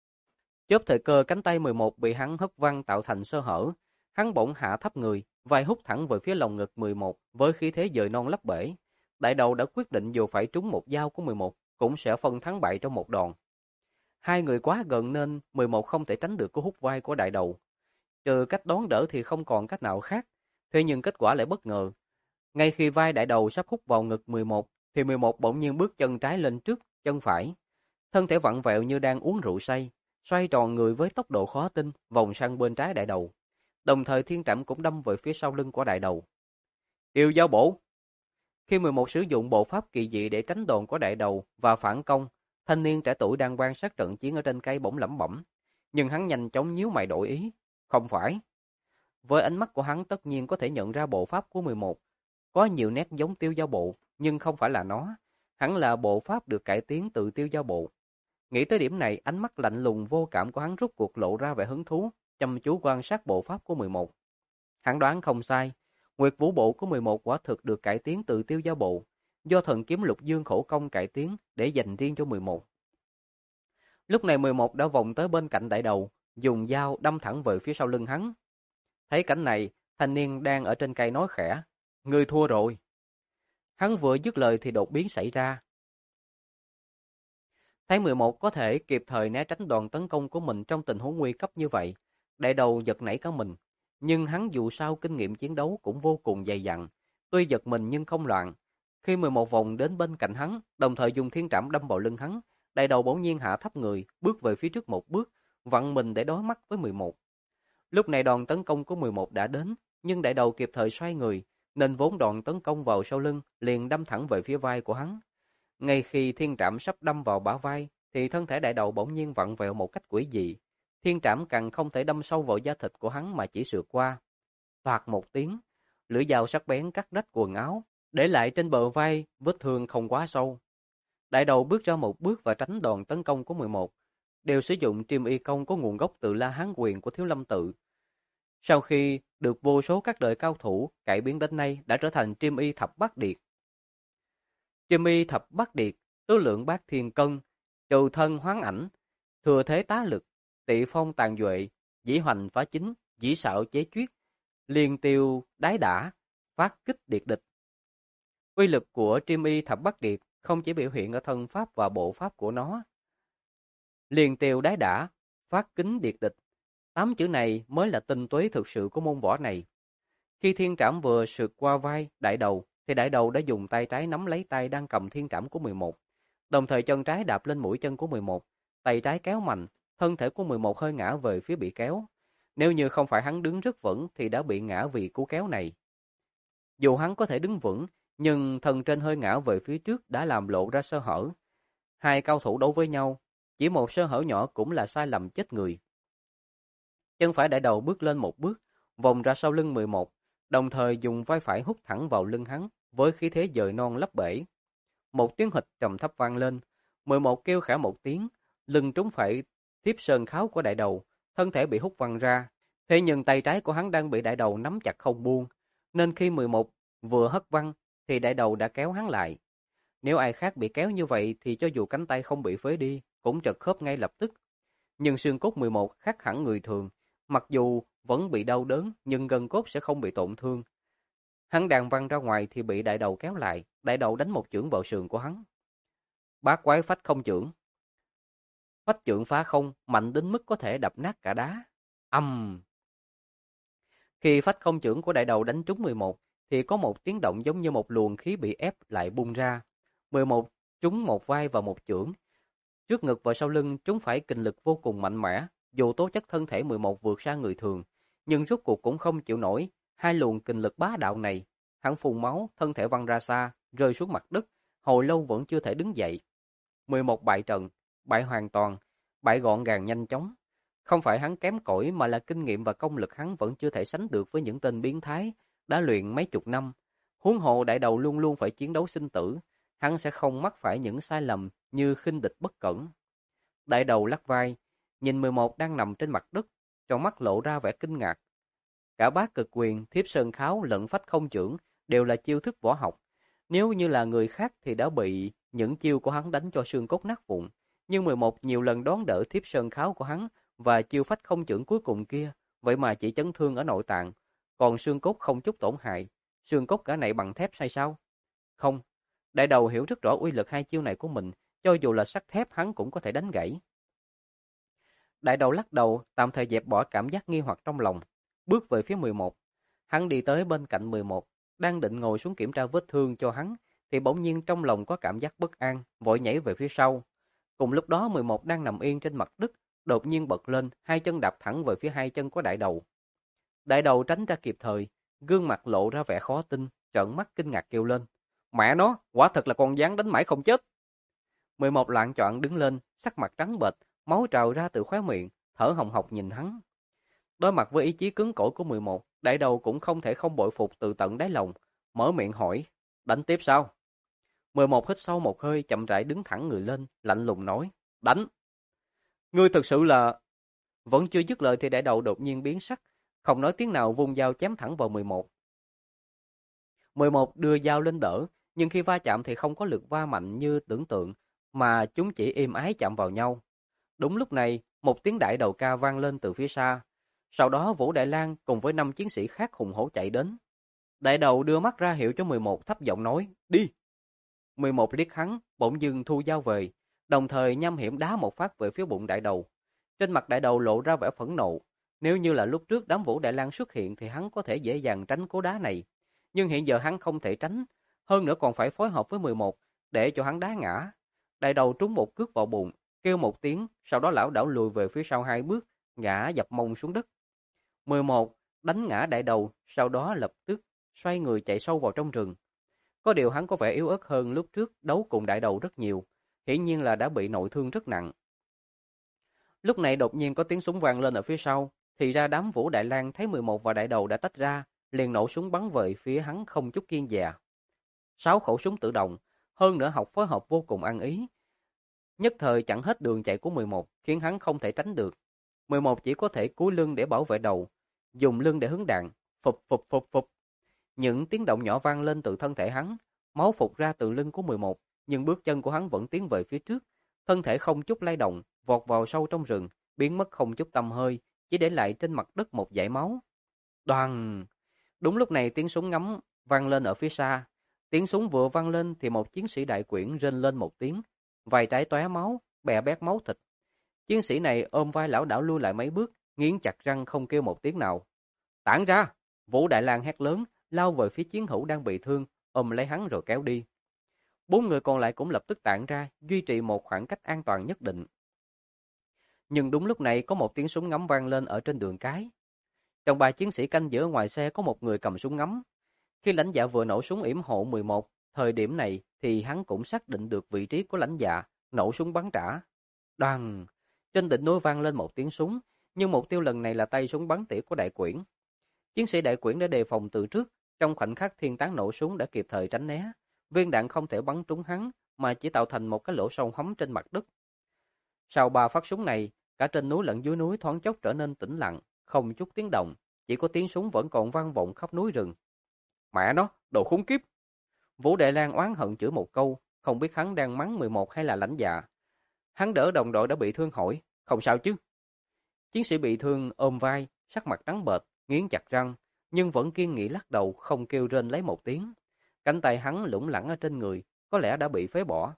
Chớp thời cơ cánh tay 11 bị hắn hất văng tạo thành sơ hở. Hắn bỗng hạ thấp người, vai hút thẳng về phía lồng ngực 11 với khí thế dời non lấp bể. Đại đầu đã quyết định dù phải trúng một dao của 11, cũng sẽ phân thắng bại trong một đòn. Hai người quá gần nên 11 không thể tránh được cú hút vai của đại đầu. Trừ cách đón đỡ thì không còn cách nào khác. Thế nhưng kết quả lại bất ngờ. Ngay khi vai đại đầu sắp hút vào ngực 11, thì 11 bỗng nhiên bước chân trái lên trước, chân phải. Thân thể vặn vẹo như đang uống rượu say, xoay tròn người với tốc độ khó tin, vòng sang bên trái đại đầu. Đồng thời thiên trảm cũng đâm về phía sau lưng của đại đầu. Yêu giao bổ. Khi 11 sử dụng bộ pháp kỳ dị để tránh đòn của đại đầu và phản công, thanh niên trẻ tuổi đang quan sát trận chiến ở trên cây bỗng lẩm bẩm. Nhưng hắn nhanh chóng nhíu mày đổi ý. Không phải. Với ánh mắt của hắn tất nhiên có thể nhận ra bộ pháp của 11. Có nhiều nét giống tiêu giao bộ, nhưng không phải là nó. Hắn là bộ pháp được cải tiến từ tiêu giao bộ. Nghĩ tới điểm này, ánh mắt lạnh lùng vô cảm của hắn rút cuộc lộ ra vẻ hứng thú, chăm chú quan sát bộ pháp của 11. Hắn đoán không sai, Nguyệt Vũ bộ của 11 quả thực được cải tiến từ tiêu giao bộ, do thần kiếm Lục Dương khổ công cải tiến để dành riêng cho 11. Lúc này 11 đã vòng tới bên cạnh đại đầu, dùng dao đâm thẳng về phía sau lưng hắn. Thấy cảnh này, thanh niên đang ở trên cây nói khẽ, ngươi thua rồi. Hắn vừa dứt lời thì đột biến xảy ra. Thấy 11 có thể kịp thời né tránh đòn tấn công của mình trong tình huống nguy cấp như vậy, đại đầu giật nảy cả mình. Nhưng hắn dù sao kinh nghiệm chiến đấu cũng vô cùng dày dặn, tuy giật mình nhưng không loạn. Khi 11 vòng đến bên cạnh hắn, đồng thời dùng thiên trảm đâm vào lưng hắn, đại đầu bỗng nhiên hạ thấp người, bước về phía trước một bước, vặn mình để đối mắt với 11. Lúc này đòn tấn công của 11 đã đến, nhưng đại đầu kịp thời xoay người, nên vốn đòn tấn công vào sau lưng liền đâm thẳng về phía vai của hắn. Ngay khi thiên trảm sắp đâm vào bả vai, thì thân thể đại đầu bỗng nhiên vặn vẹo một cách quỷ dị. Thiên trảm càng không thể đâm sâu vào da thịt của hắn mà chỉ sượt qua. Toạc một tiếng, lưỡi dao sắc bén cắt rách quần áo, để lại trên bờ vai vết thương không quá sâu. Đại đầu bước ra một bước và tránh đòn tấn công của 11, đều sử dụng Triêm Y công có nguồn gốc từ La Hán quyền của Thiếu Lâm Tự. Sau khi được vô số các đời cao thủ cải biến đến nay đã trở thành Triêm Y thập bát điệt. Triêm Y thập bát điệt, tứ lượng bát thiên cân, trừ thân hoán ảnh, thừa thế tá lực, tị phong tàn duệ, dĩ hoành phá chính, dĩ xạo chế chuyết, liên tiêu đái đả, phát kích điệt địch. Uy lực của Triêm Y thập bát điệt không chỉ biểu hiện ở thân pháp và bộ pháp của nó. Liên tiêu đái đả, phát kính điệt địch, 8 chữ này mới là tinh túy thực sự của môn võ này. Khi thiên trảm vừa sượt qua vai đại đầu, thì đại đầu đã dùng tay trái nắm lấy tay đang cầm thiên trảm của 11. Đồng thời chân trái đạp lên mũi chân của 11, tay trái kéo mạnh, thân thể của 11 hơi ngã về phía bị kéo. Nếu như không phải hắn đứng rất vững thì đã bị ngã vì cú kéo này. Dù hắn có thể đứng vững, nhưng thân trên hơi ngã về phía trước đã làm lộ ra sơ hở. Hai cao thủ đấu với nhau, chỉ một sơ hở nhỏ cũng là sai lầm chết người. Chân phải đại đầu bước lên một bước, vòng ra sau lưng 11, đồng thời dùng vai phải hút thẳng vào lưng hắn với khí thế dời non lấp bể. Một tiếng hịch trầm thấp vang lên, 11 kêu khẽ một tiếng, lưng trúng phải tiếp sơn kháo của đại đầu, thân thể bị hút văng ra. Thế nhưng tay trái của hắn đang bị đại đầu nắm chặt không buông, nên khi 11 vừa hất văng thì đại đầu đã kéo hắn lại. Nếu ai khác bị kéo như vậy thì cho dù cánh tay không bị phế đi, cũng trật khớp ngay lập tức. Nhưng xương cốt 11 khác hẳn người thường, mặc dù vẫn bị đau đớn nhưng gân cốt sẽ không bị tổn thương. Hắn đang văng ra ngoài thì bị đại đầu kéo lại, đại đầu đánh một chưởng vào sườn của hắn. Bát quái phách không chưởng. Phách chưởng phá không, mạnh đến mức có thể đập nát cả đá. Âm! Khi phách không chưởng của đại đầu đánh trúng 11, thì có một tiếng động giống như một luồng khí bị ép lại bung ra. 11 trúng một vai và một chưởng. Trước ngực và sau lưng trúng phải kình lực vô cùng mạnh mẽ, dù tố chất thân thể 11 vượt xa người thường, nhưng rốt cuộc cũng không chịu nổi hai luồng kình lực bá đạo này. Hắn phun máu, thân thể văng ra xa, rơi xuống mặt đất, hồi lâu vẫn chưa thể đứng dậy. 11 bại trận, bại hoàn toàn, bại gọn gàng nhanh chóng. Không phải hắn kém cỏi mà là kinh nghiệm và công lực hắn vẫn chưa thể sánh được với những tên biến thái đã luyện mấy chục năm. Huống hồ đại đầu luôn luôn phải chiến đấu sinh tử, hắn sẽ không mắc phải những sai lầm như khinh địch bất cẩn. Đại đầu lắc vai, nhìn 11 đang nằm trên mặt đất, trong mắt lộ ra vẻ kinh ngạc. Cả bát cực quyền, thiếp sơn kháo lẫn phách không chưởng đều là chiêu thức võ học. Nếu như là người khác thì đã bị những chiêu của hắn đánh cho xương cốt nát vụn. Nhưng 11 nhiều lần đón đỡ thiếp sơn kháo của hắn và chiêu phách không chưởng cuối cùng kia, vậy mà chỉ chấn thương ở nội tạng, còn xương cốt không chút tổn hại. Xương cốt cả này bằng thép hay sao? Không, đại đầu hiểu rất rõ uy lực hai chiêu này của mình, cho dù là sắt thép hắn cũng có thể đánh gãy. Đại đầu lắc đầu, tạm thời dẹp bỏ cảm giác nghi hoặc trong lòng, bước về phía 11. Hắn đi tới bên cạnh 11, đang định ngồi xuống kiểm tra vết thương cho hắn, thì bỗng nhiên trong lòng có cảm giác bất an, vội nhảy về phía sau. Cùng lúc đó 11 đang nằm yên trên mặt đất, đột nhiên bật lên, hai chân đạp thẳng về phía hai chân của đại đầu. Đại đầu tránh ra kịp thời, gương mặt lộ ra vẻ khó tin, trợn mắt kinh ngạc kêu lên. Mẹ nó, quả thật là con gián đánh mãi không chết. 11 loạng choạng đứng lên, sắc mặt trắng bệch, máu trào ra từ khóe miệng, thở hồng hộc nhìn hắn. Đối mặt với ý chí cứng cỏi của 11, đại đầu cũng không thể không bội phục từ tận đáy lòng, mở miệng hỏi, đánh tiếp sao? 11 hít sâu một hơi, chậm rãi đứng thẳng người lên, lạnh lùng nói, đánh. Ngươi thực sự là... Vẫn chưa dứt lời thì đại đầu đột nhiên biến sắc, không nói tiếng nào vung dao chém thẳng vào 11. 11 đưa dao lên đỡ, nhưng khi va chạm thì không có lực va mạnh như tưởng tượng, mà chúng chỉ êm ái chạm vào nhau. Đúng lúc này, một tiếng đại đầu ca vang lên từ phía xa. Sau đó Vũ Đại Lang cùng với 5 chiến sĩ khác hùng hổ chạy đến. Đại đầu đưa mắt ra hiệu cho 11 thấp giọng nói, đi. 11 liếc hắn, bỗng dưng thu dao về, đồng thời nham hiểm đá một phát về phía bụng đại đầu. Trên mặt đại đầu lộ ra vẻ phẫn nộ. Nếu như là lúc trước đám Vũ Đại Lang xuất hiện thì hắn có thể dễ dàng tránh cú đá này. Nhưng hiện giờ hắn không thể tránh, hơn nữa còn phải phối hợp với 11 để cho hắn đá ngã. Đại đầu trúng một cước vào bụng, kêu một tiếng, sau đó lảo đảo lùi về phía sau 2 bước, ngã dập mông xuống đất. 11 đánh ngã đại đầu, sau đó lập tức xoay người chạy sâu vào trong rừng. Có điều hắn có vẻ yếu ớt hơn lúc trước đấu cùng đại đầu rất nhiều, hiển nhiên là đã bị nội thương rất nặng. Lúc này đột nhiên có tiếng súng vang lên ở phía sau, thì ra đám Vũ Đại Lang thấy 11 và đại đầu đã tách ra, liền nổ súng bắn về phía hắn không chút kiêng dè. 6 khẩu súng tự động, hơn nữa học phối hợp vô cùng ăn ý. Nhất thời chặn hết đường chạy của 11, khiến hắn không thể tránh được. 11 chỉ có thể cúi lưng để bảo vệ đầu, dùng lưng để hứng đạn, phụp phụp phụp phụp. Những tiếng động nhỏ vang lên từ thân thể hắn, máu phụt ra từ lưng của 11, nhưng bước chân của hắn vẫn tiến về phía trước, thân thể không chút lay động, vọt vào sâu trong rừng, biến mất không chút tăm hơi, chỉ để lại trên mặt đất một dải máu. Đoàng! Đúng lúc này tiếng súng ngắm vang lên ở phía xa. Tiếng súng vừa vang lên thì một chiến sĩ đại quyển rên lên một tiếng, vài trái tóe máu, bè bét máu thịt. Chiến sĩ này ôm vai lảo đảo lui lại mấy bước, nghiến chặt răng không kêu một tiếng nào. Tản ra! Vũ Đại Lang hét lớn, lao về phía chiến hữu đang bị thương, ôm lấy hắn rồi kéo đi. 4 người còn lại cũng lập tức tản ra, duy trì một khoảng cách an toàn nhất định. Nhưng đúng lúc này có một tiếng súng ngắm vang lên ở trên đường cái. Trong 3 chiến sĩ canh giữ ngoài xe có một người cầm súng ngắm. Khi lãnh dạ vừa nổ súng yểm hộ 11, thời điểm này thì hắn cũng xác định được vị trí của lãnh dạ, nổ súng bắn trả. Đoàng! Trên đỉnh núi vang lên một tiếng súng, nhưng mục tiêu lần này là tay súng bắn tỉa của đại quyển. Chiến sĩ đại quyển đã đề phòng từ trước, trong khoảnh khắc thiên tán nổ súng đã kịp thời tránh né. Viên đạn không thể bắn trúng hắn, mà chỉ tạo thành một cái lỗ sâu hóm trên mặt đất. Sau 3 phát súng này, cả trên núi lẫn dưới núi thoáng chốc trở nên tĩnh lặng, không chút tiếng động, chỉ có tiếng súng vẫn còn vang vọng khắp núi rừng. Mẹ nó, đồ khốn kiếp! Vũ Đại Lang oán hận chửi một câu, không biết hắn đang mắng 11 hay là lãnh dạ. Hắn đỡ đồng đội đã bị thương hỏi, không sao chứ? Chiến sĩ bị thương ôm vai, sắc mặt trắng bệch, nghiến chặt răng, nhưng vẫn kiên nghị lắc đầu không kêu rên lấy một tiếng. Cánh tay hắn lủng lẳng ở trên người, có lẽ đã bị phế bỏ.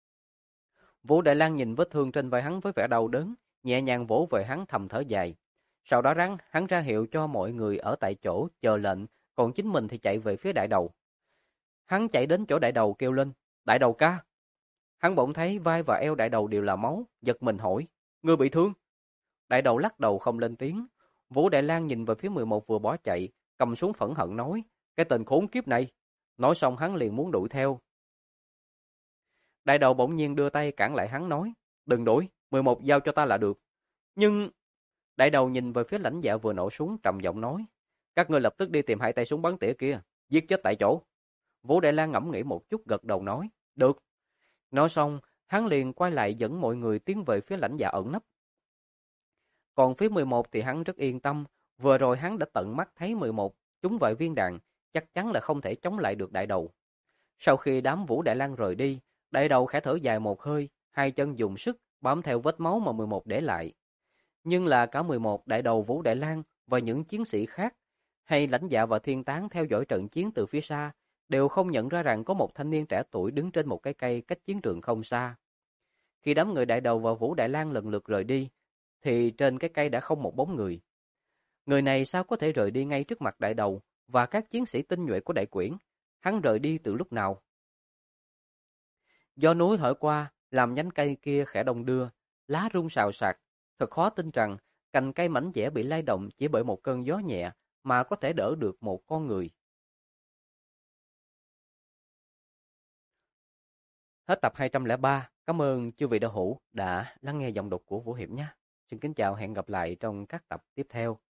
Vũ Đại Lang nhìn vết thương trên vai hắn với vẻ đau đớn, nhẹ nhàng vỗ về hắn thầm thở dài. Sau đó hắn ra hiệu cho mọi người ở tại chỗ chờ lệnh, còn chính mình thì chạy về phía đại đầu. Hắn chạy đến chỗ đại đầu kêu lên, đại đầu ca. Hắn bỗng thấy vai và eo đại đầu đều là máu, giật mình hỏi, ngươi bị thương? Đại đầu lắc đầu không lên tiếng. Vũ Đại Lang nhìn về phía 11 vừa bỏ chạy, cầm súng phẫn hận nói, cái tên khốn kiếp này. Nói xong hắn liền muốn đuổi theo. Đại đầu bỗng nhiên đưa tay cản lại hắn nói, đừng đuổi, 11 giao cho ta là được. Nhưng... Đại đầu nhìn về phía lãnh dạ vừa nổ súng trầm giọng nói, các ngươi lập tức đi tìm 2 tay súng bắn tỉa kia, giết chết tại chỗ. Vũ Đại Lang ngẫm nghĩ một chút gật đầu nói, được. Nói xong, hắn liền quay lại dẫn mọi người tiến về phía lãnh dạ ẩn nấp. Còn phía 11 thì hắn rất yên tâm, vừa rồi hắn đã tận mắt thấy 11 trúng vài viên đạn, chắc chắn là không thể chống lại được đại đầu. Sau khi đám Vũ Đại Lang rời đi, đại đầu khẽ thở dài một hơi, 2 chân dùng sức bám theo vết máu mà 11 để lại. Nhưng là cả 11 đại đầu Vũ Đại Lang và những chiến sĩ khác, hay lãnh dạ và thiên tán theo dõi trận chiến từ phía xa, đều không nhận ra rằng có một thanh niên trẻ tuổi đứng trên một cái cây cách chiến trường không xa. Khi đám người đại đầu và Vũ Đại Lang lần lượt rời đi, thì trên cái cây đã không một bóng người. Người này sao có thể rời đi ngay trước mặt đại đầu và các chiến sĩ tinh nhuệ của đại quyển? Hắn rời đi từ lúc nào? Gió núi thổi qua, làm nhánh cây kia khẽ đong đưa, lá rung xào xạc. Thật khó tin rằng cành cây mảnh dẻ bị lay động chỉ bởi một cơn gió nhẹ mà có thể đỡ được một con người. Hết tập 203. Cảm ơn chư vị đạo hữu đã lắng nghe giọng đọc của Vũ Hiệp nhé. Xin kính chào, hẹn gặp lại trong các tập tiếp theo.